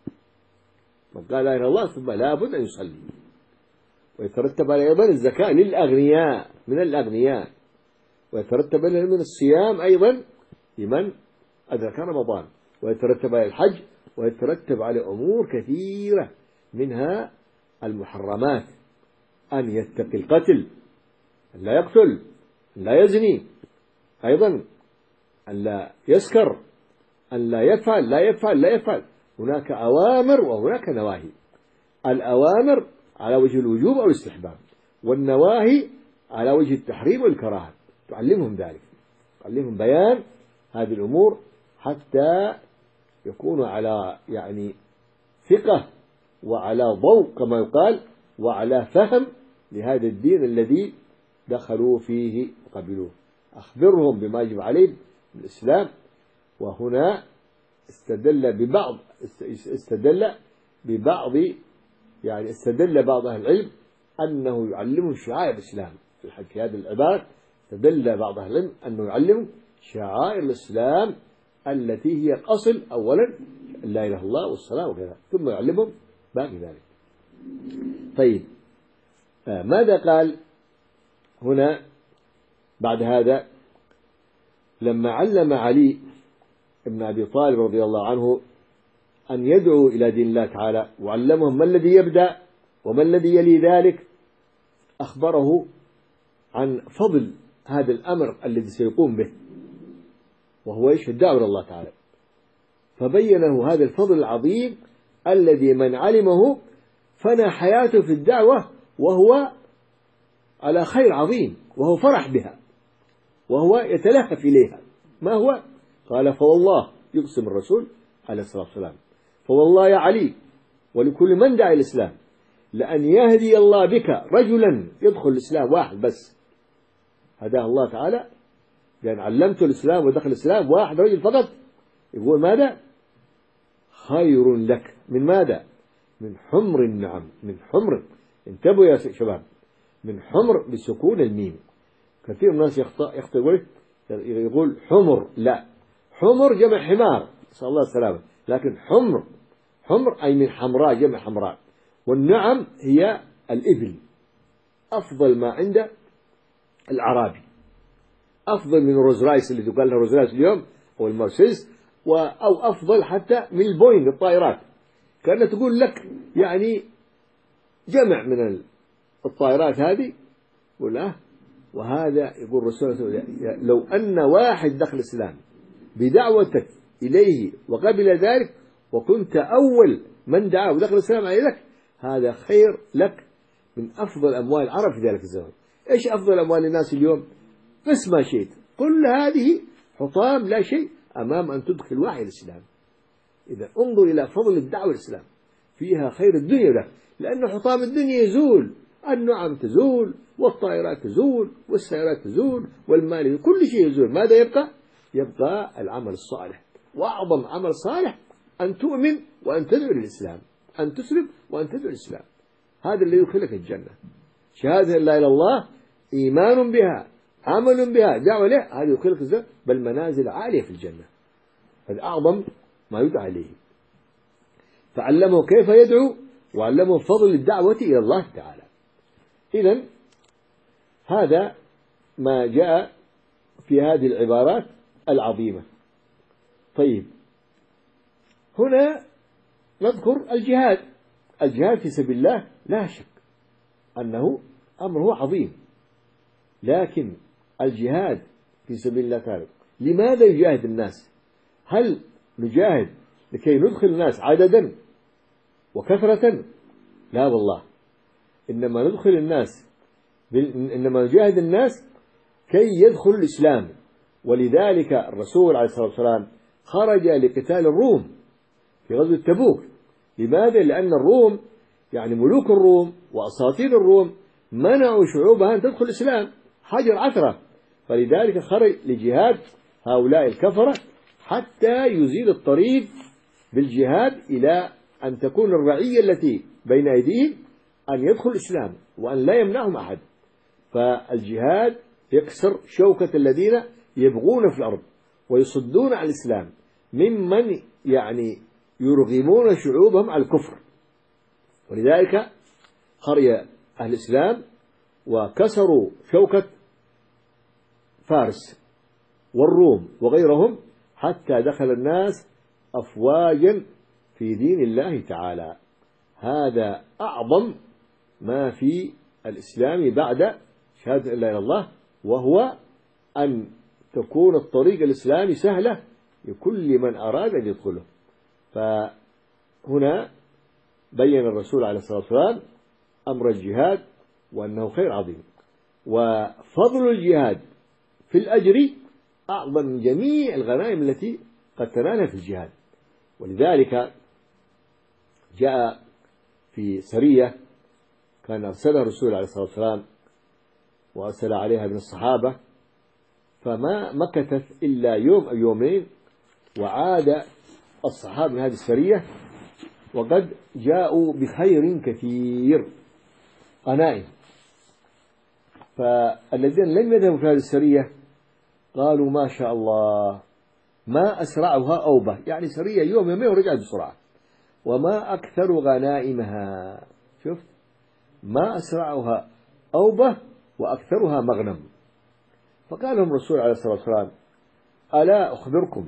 من قال لا إله إلا الله ثم لا بد أن يصلي. ويترتب عليه أيضا الزكاة للأغنياء من الأغنياء، ويترتب عليه من الصيام أيضا لمن أدرك رمضان، ويترتب عليه الحج، ويترتب عليه أمور كثيرة منها المحرمات، أن يتقي القتل، أن لا يقتل، أن لا يزني، أيضا أن لا يسكر، أن لا يفعل لا يفعل لا يفعل. هناك أوامر وهناك نواهي. الأوامر على وجه الوجوب أو الاستحباب، والنواهي على وجه التحريم والكراهة. تعلمهم ذلك، تعلمهم بيان هذه الأمور حتى يكونوا على يعني ثقة وعلى ضوء كما يقال وعلى فهم لهذا الدين الذي دخلوا فيه وقبلوه. أخبرهم بما يجب عليهم من الإسلام. وهنا استدل ببعض استدل ببعض يعني استدل بعض أهل العلم أنه يعلمهم شعائر الإسلام في هذه العبارة. استدل بعض أهل العلم أنه يعلمهم شعائر الإسلام التي هي الأصل أولا لا إله إلا الله والصلاة وكذا، ثم يعلمهم باقي ذلك. طيب آه ماذا قال هنا بعد هذا؟ لما علم علي ابن أبي طالب رضي الله عنه أن يدعو إلى دين الله تعالى وعلمهم ما الذي يبدأ وما الذي يلي ذلك، أخبره عن فضل هذا الأمر الذي سيقوم به، وهو إيش؟ الدعوة إلى الله تعالى. فبينه هذا الفضل العظيم الذي من علمه فنى حياته في الدعوة وهو على خير عظيم، وهو فرح بها، وهو يتلهف إليها. ما هو؟ قال فوالله، يقسم الرسول عليه الصلاة والسلام، فوالله يا علي ولكل من دعا الإسلام لأن يهدي الله بك رجلا يدخل الإسلام واحد بس، هداه الله تعالى لأن علمته الإسلام ودخل الإسلام واحد رجل فقط، يقول ماذا؟ خير لك من ماذا؟ من حمر النعم. من حمر، انتبهوا يا شباب، من حمر بسكون الميم. كثير من الناس يخطئ يخطئ يقول حمر، لا، حمر جمع حمار، نسأل الله السلامة، لكن حمر حمر أي من حمراء، جمع حمراء. والنعم هي الإبل، أفضل ما عند الأعرابي، أفضل من الروز رايس اللي تقال له روز رايس اليوم أو المرسيدس، أو أفضل حتى من البوينغ الطائرات. كأنها تقول لك يعني جمع من الطائرات هذه ولا. وهذا يقول الرسول لو أن واحد دخل الإسلام بدعوتك إليه وقبل ذلك وكنت أول من دعا ودخل الإسلام عليك، هذا خير لك من أفضل أموال العرب في ذلك الزمن. إيش أفضل أموال الناس اليوم؟ بس ما شئت، كل هذه حطام لا شيء أمام أن تدخل واحد الإسلام. إذا انظر إلى فضل الدعوة الإسلام، فيها خير الدنيا له، لأن حطام الدنيا يزول، النعم تزول، والطائرات تزول، والسيارات تزول، والمال، كل شيء يزول. ماذا يبقى؟ يبقى العمل الصالح. وأعظم عمل صالح أن تؤمن وأن تدعو للإسلام، أن تسلم وأن تدعو للإسلام. هذا اللي يدخلك الجنة. شهادة لا إله إلا الله، إيمان بها، عمل بها، دعوة له، هذا يدخلك الجنة، بل منازل عالية في الجنة. هذا أعظم ما يدعى عليه. فعلمه كيف يدعو وعلمه فضل الدعوة إلى الله تعالى. إذن هذا ما جاء في هذه العبارات العظيمة. طيب هنا نذكر الجهاد. الجهاد في سبيل الله لا شك أنه أمره عظيم، لكن الجهاد في سبيل الله تعالى لماذا يجاهد الناس؟ هل نجاهد لكي ندخل الناس عددا وكثرة؟ لا والله، إنما ندخل الناس إنما نجاهد الناس كي يدخل الإسلام ولذلك الرسول عليه الصلاة والسلام خرج لقتال الروم في غزوة تبوك. لماذا؟ لأن الروم يعني ملوك الروم وأساطين الروم منعوا شعوبها أن تدخل الإسلام حجر عثرة، فلذلك خرج لجهاد هؤلاء الكفرة حتى يزيل الطريق بالجهاد إلى أن تكون الرعية التي بين أيديهم أن يدخل الإسلام وأن لا يمنعهم أحد. فالجهاد يكسر شوكة الذين يبغون في الأرض ويصدون عن الإسلام ممن يعني يرغمون شعوبهم على الكفر. ولذلك خرج أهل الإسلام وكسروا شوكة فارس والروم وغيرهم حتى دخل الناس أفواجا في دين الله تعالى. هذا أعظم ما في الإسلام بعد شهادة لا إله إلا الله، وهو أن تكون الطريق الإسلامي سهلة لكل من أراد أن يدخله. فهنا بين الرسول عليه الصلاة والسلام أمر الجهاد وأنه خير عظيم، وفضل الجهاد في الأجر أعظم من جميع الغنائم التي قد تنالها في الجهاد. ولذلك جاء في سرية كان أرسلها الرسول عليه الصلاة والسلام وأرسل عليها من الصحابة، فما مكثت إلا يوم أو يومين وعاد الصحابة من هذه السرية وقد جاءوا بخير كثير غنائم. فالذين لم يذهبوا في هذه السرية قالوا ما شاء الله ما أسرعها أوبة، يعني سرية يوم يومين ورجعت بسرعة، وما أكثر غنائمها، شفت ما أسرعها أوبة وأكثرها مغنم. فقال لهم الرسول عليه الصلاة والسلام ألا أخبركم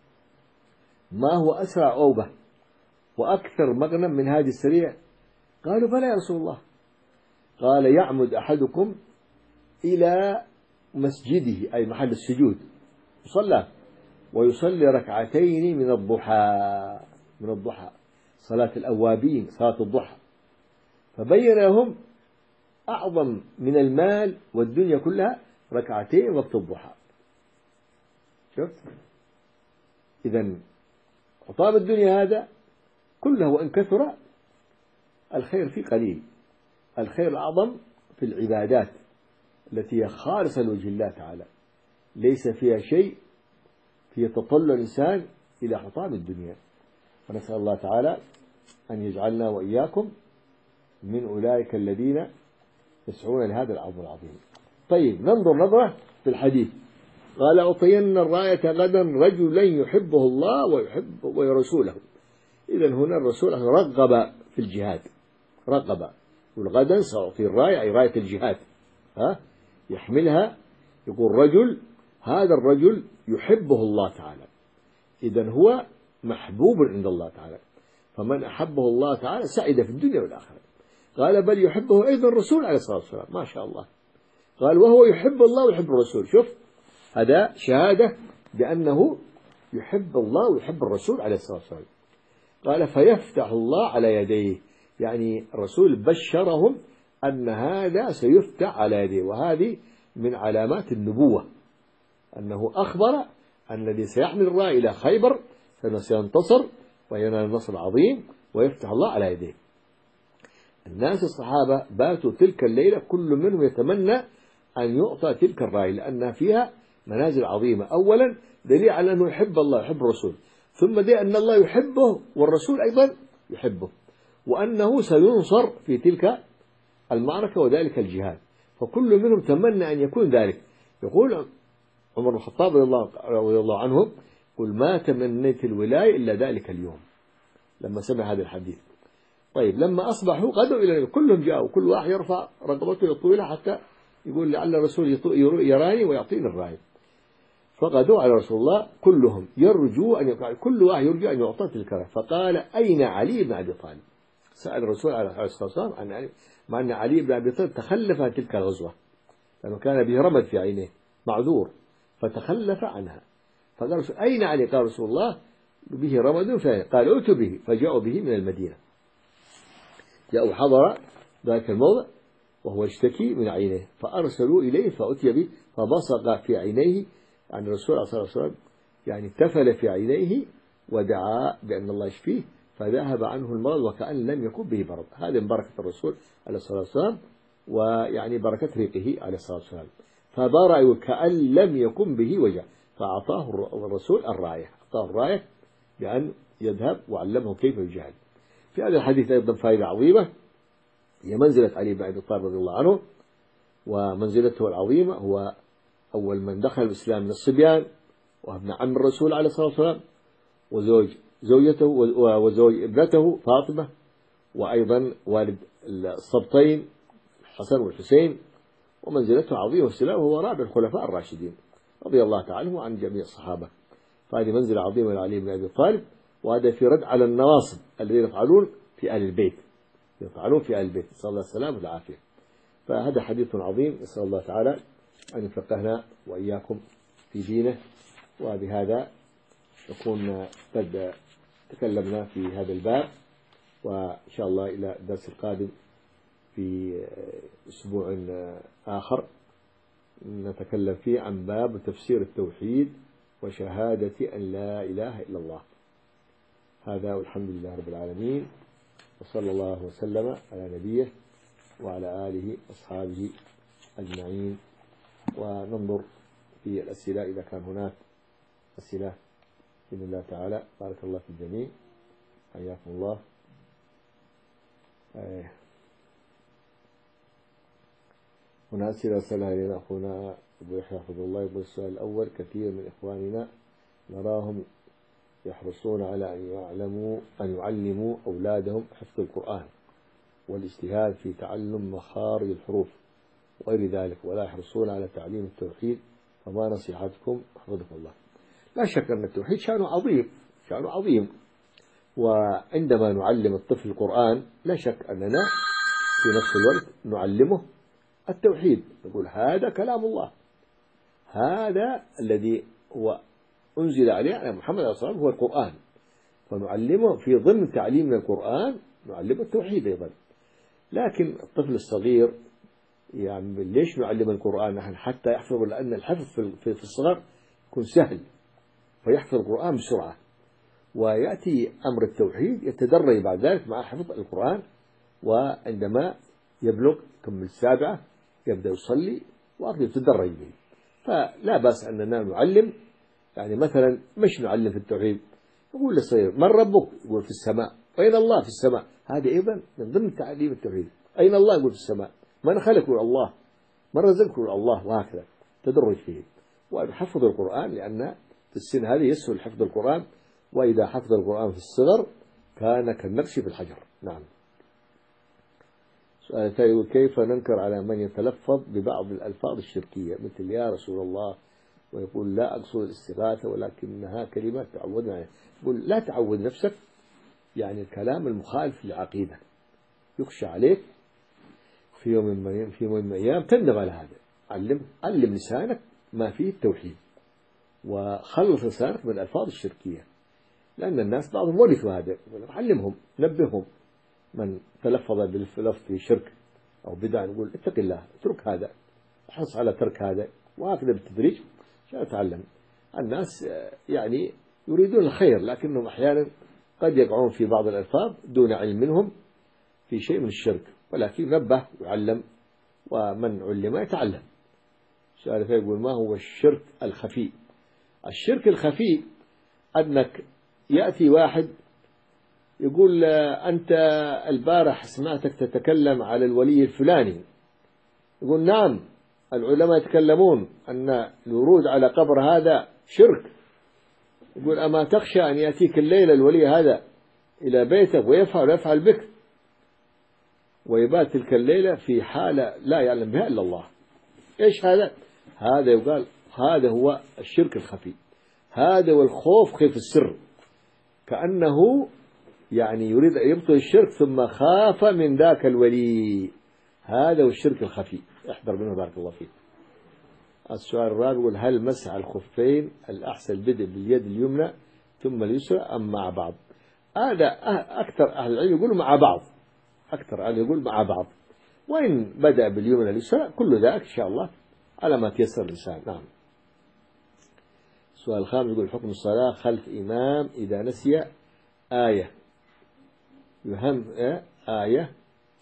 ما هو أسرع أوبة وأكثر مغنم من هذه السرية؟ قالوا بلى يا رسول الله. قال يعمد أحدكم إلى مسجده أي محل السجود يصلى ويصلي ركعتين من الضحى من الضحى صلاة الأوابين صلاة الضحى، فبين لهم أعظم من المال والدنيا كلها ركعتين وقت الضحى. شفت؟ إذن حطام الدنيا هذا كله وإن كثر الخير فيه قليل، الخير الأعظم في العبادات التي هي خالصة لوجه الله تعالى ليس فيها شيء في تطلع الإنسان إلى حطام الدنيا. فنسأل الله تعالى أن يجعلنا وإياكم من أولئك الذين يسعون لهذا الأمر العظيم. طيب ننظر نظرة في الحديث. قال أعطين الراية غدا رجلا يحبه الله ويحب ورسوله. إذن هنا الرسول رغب في الجهاد، رغب والغدا سأعطي الراية أي راية الجهاد، ها يحملها يقول رجل هذا الرجل يحبه الله تعالى، إذن هو محبوب عند الله تعالى، فمن أحبه الله تعالى سعد في الدنيا والآخرة. قال بل يحبه أيضا الرسول عليه الصلاة والسلام، ما شاء الله. قال وهو يحب الله ويحب الرسول. شوف هذا شهادة بأنه يحب الله ويحب الرسول عليه الصلاة والسلام. قال فيفتح الله على يديه، يعني الرسول بشرهم أن هذا سيفتح على يديه، وهذه من علامات النبوة أنه أخبر أن الذي سيحمل الراية إلى خيبر سينتصر وينال النصر العظيم ويفتح الله على يديه. الناس الصحابة باتوا تلك الليلة كل منهم يتمنى أن يعطى تلك الراية لأنها فيها منازل عظيمة. أولا دليل على أنه يحب الله يحب الرسول، ثم دليل أن الله يحبه والرسول أيضا يحبه، وأنه سينصر في تلك المعركة وذلك الجهاد. فكل منهم تمنى أن يكون ذلك. يقول عمر بن الخطاب رضي الله عنه قل ما تمنيت الولاية إلا ذلك اليوم لما سمع هذا الحديث. طيب لما أصبحوا غدوا إلى كلهم جاءوا كل واحد يرفع رقبته الطويلة حتى يقول لعل الرسول يراني ويعطيني الراية. فغدوا على رسول الله كلهم يرجو أن يقع كل واحد يرجو أن يعطى تلك الراية. فقال أين علي بن أبي طالب؟ سأل الرسول عليه الصلاة والسلام عن علي، مع أن علي بن أبي طالب تخلف عن تلك الغزوة لأنه كان به رمد في عينه معذور فتخلف عنها. فقال رسول أين علي؟ قال رسول الله به رمد فعين. قال أتوا به، فجاءوا به من المدينة، جاءوا حضر ذلك الموضع وهو يشتكي من عينيه، فأرسلوا إليه فأتي به فبصق في عينيه يعني الرسول عليه الصلاة والسلام يعني تفل في عينيه ودعا بأن الله يشفيه فذهب عنه المرض وكأن لم يكن به مرض. هذه من بركة الرسول عليه الصلاة والسلام ويعني بركة ريقه عليه الصلاة والسلام. فبرأ كأن لم يكن به وجع فأعطاه الرسول الراية، أعطاه الراية بأن يذهب وعلمه كيف يجاهد. في هذا الحديث أيضا فائدة عظيمة هي منزلة علي بن أبي طالب رضي الله عنه، ومنزلته العظيمة هو أول من دخل الإسلام من الصبيان وابن عم الرسول عليه الصلاة والسلام وزوج زوجته وزوج ابنته فاطمة، وأيضا والد السبطين الحسن والحسين، ومنزلته عظيمة والسلام هو رابع الخلفاء الراشدين رضي الله تعالى عنه عن جميع الصحابة. فهذه منزلة عظيمة لعلي بن أبي طالب، وهذا في رد على النواصب الذين يفعلون في أهل البيت يفعلون في أهل البيت، نسأل الله السلامة والعافية. فهذا حديث عظيم، نسأل الله تعالى أن يفقهنا وإياكم في دينه. وبهذا نكون قد تكلمنا في هذا الباب، وإن شاء الله إلى الدرس القادم في أسبوع آخر نتكلم فيه عن باب تفسير التوحيد وشهادة أن لا إله إلا الله. هذا والحمد لله رب العالمين، وصلى الله وسلم على نبيه وعلى آله أصحابه أجمعين. وننظر في الأسئلة إذا كان هناك أسئلة بإذن الله تعالى. بارك الله في الجميع، حياكم الله. آه. هنا أسئلة سألها لنا أخونا أبو يحيى حفظه الله. يقول السؤال الأول: كثير من إخواننا نراهم يحرصون على أن يعلموا أن يعلموا أولادهم حفظ القرآن والاجتهاد في تعلم مخارج الحروف وغير ذلك، ولا يحرصون على تعليم التوحيد، فما نصيحتكم حفظكم الله؟ لا شك أن التوحيد شأنه عظيم شأنه عظيم وعندما نعلم الطفل القرآن لا شك أننا في نفس الوقت نعلمه التوحيد، نقول هذا كلام الله، هذا الذي هو أنزل عليه على محمد عليه الصلاة والسلام هو القرآن، فنعلمه في ضمن تعليمنا القرآن نعلمه التوحيد أيضا. لكن الطفل الصغير يعني ليش نعلم القرآن نحن؟ حتى يحفظ، لأن الحفظ في الصغر يكون سهل فيحفظ القرآن بسرعة، ويأتي أمر التوحيد يتدرج بعد ذلك مع حفظ القرآن، وعندما يبلغ كم السابعة يبدأ يصلي وأخذ يتدرج به. فلا بأس أننا نعلم، يعني مثلا مش نعلم في التوحيد نقول للصغير من ربك؟ يقول في السماء. أين الله؟ في السماء. هذا أيضا من ضمن تعليم التوحيد. أين الله؟ يقول في السماء. من خلق؟ يقول الله. من رزقك؟ يقول الله. وهكذا تدرج فيه. وحفظ القرآن لأن في السن هذه يسهل حفظ القرآن، وإذا حفظ القرآن في الصغر كان كالنقش في الحجر. نعم. سؤال ثاني يقول: كيف ننكر على من يتلفظ ببعض الألفاظ الشركية مثل يا رسول الله، ويقول لا أقصد الاستغاثة ولكنها كلمة تعودنا عليها؟ يقول لا تعود نفسك، يعني الكلام المخالف للعقيدة يخشى عليك في يوم من في يوم من الأيام تندم على هذا. علم علم لسانك ما فيه التوحيد، وخلص لسانك من الألفاظ الشركية، لأن الناس بعضهم ورثوا هذا. علمهم، نبههم. من تلفظ باللفظ في شرك أو بدعة نقول اتق الله، اترك هذا، احرص على ترك هذا، وهكذا بالتدريج عشان أتعلم. الناس يعني يريدون الخير لكنهم أحيانا قد يقعون في بعض الألفاظ دون علم منهم في شيء من الشرك، ولكن نبه ويعلم، ومن علم يتعلم. سؤال يقول: ما هو الشرك الخفي؟ الشرك الخفي أنك يأتي واحد يقول أنت البارح سمعتك تتكلم على الولي الفلاني، يقول نعم العلماء يتكلمون أن الورود على قبر هذا شرك. يقول أما تخشى أن يأتيك الليلة الولي هذا إلى بيتك ويفعل ويفعل بك، ويبات تلك الليلة في حالة لا يعلم بها إلا الله. إيش هذا؟ هذا يقال هذا هو الشرك الخفي، هذا هو الخوف خيف السر، كأنه يعني يريد أن يبطل الشرك ثم خاف من ذاك الولي. هذا هو الشرك الخفي، احذر منه بارك الله فيك. السؤال الرابع يقول: هل مسح الخفين الأحسن البدء باليد اليمنى ثم اليسرى أم مع بعض؟ هذا أكثر أهل العلم يقولوا مع بعض، أكثر أهل يقول مع بعض، وإن بدأ باليمنى اليسرى كل ذلك إن شاء الله على ما تيسر الإنسان. نعم. السؤال الخامس يقول حكم الصلاة خلف إمام إذا نسي آية يهم آية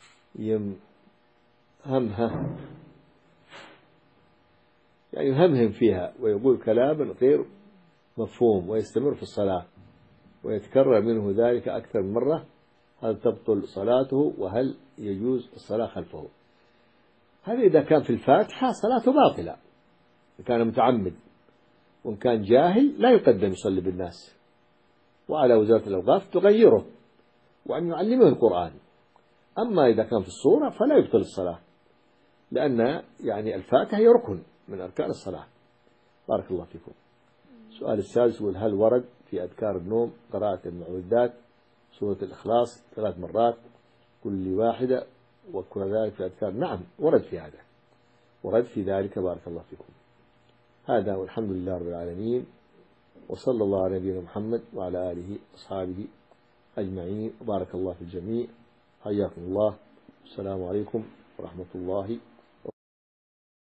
يمهمها، يعني يهمهم فيها ويقول كلاما غير مفهوم ويستمر في الصلاة ويتكرر منه ذلك أكثر من مرة، هل تبطل صلاته وهل يجوز الصلاة خلفه؟ هذا إذا كان في الفاتحة صلاته باطلة إن كان متعمد، وإن كان جاهل لا يقدم يصلي بالناس، وعلى وزارة الأوقاف تغيره وأن يعلمه القرآن. أما إذا كان في الصورة فلا يبطل الصلاة، لأن يعني الفاتحة هي ركن من أركان الصلاة. بارك الله فيكم. السؤال السادس يقول هل ورد في أذكار النوم قراءة المعوذات سورة الإخلاص ثلاث مرات كل واحدة وكذلك في أذكار؟ نعم ورد في هذا، ورد في ذلك. بارك الله فيكم. هذا والحمد لله رب العالمين، وصلى الله على نبينا محمد وعلى آله وأصحابه أجمعين. بارك الله في الجميع. حياكم الله. السلام عليكم ورحمة الله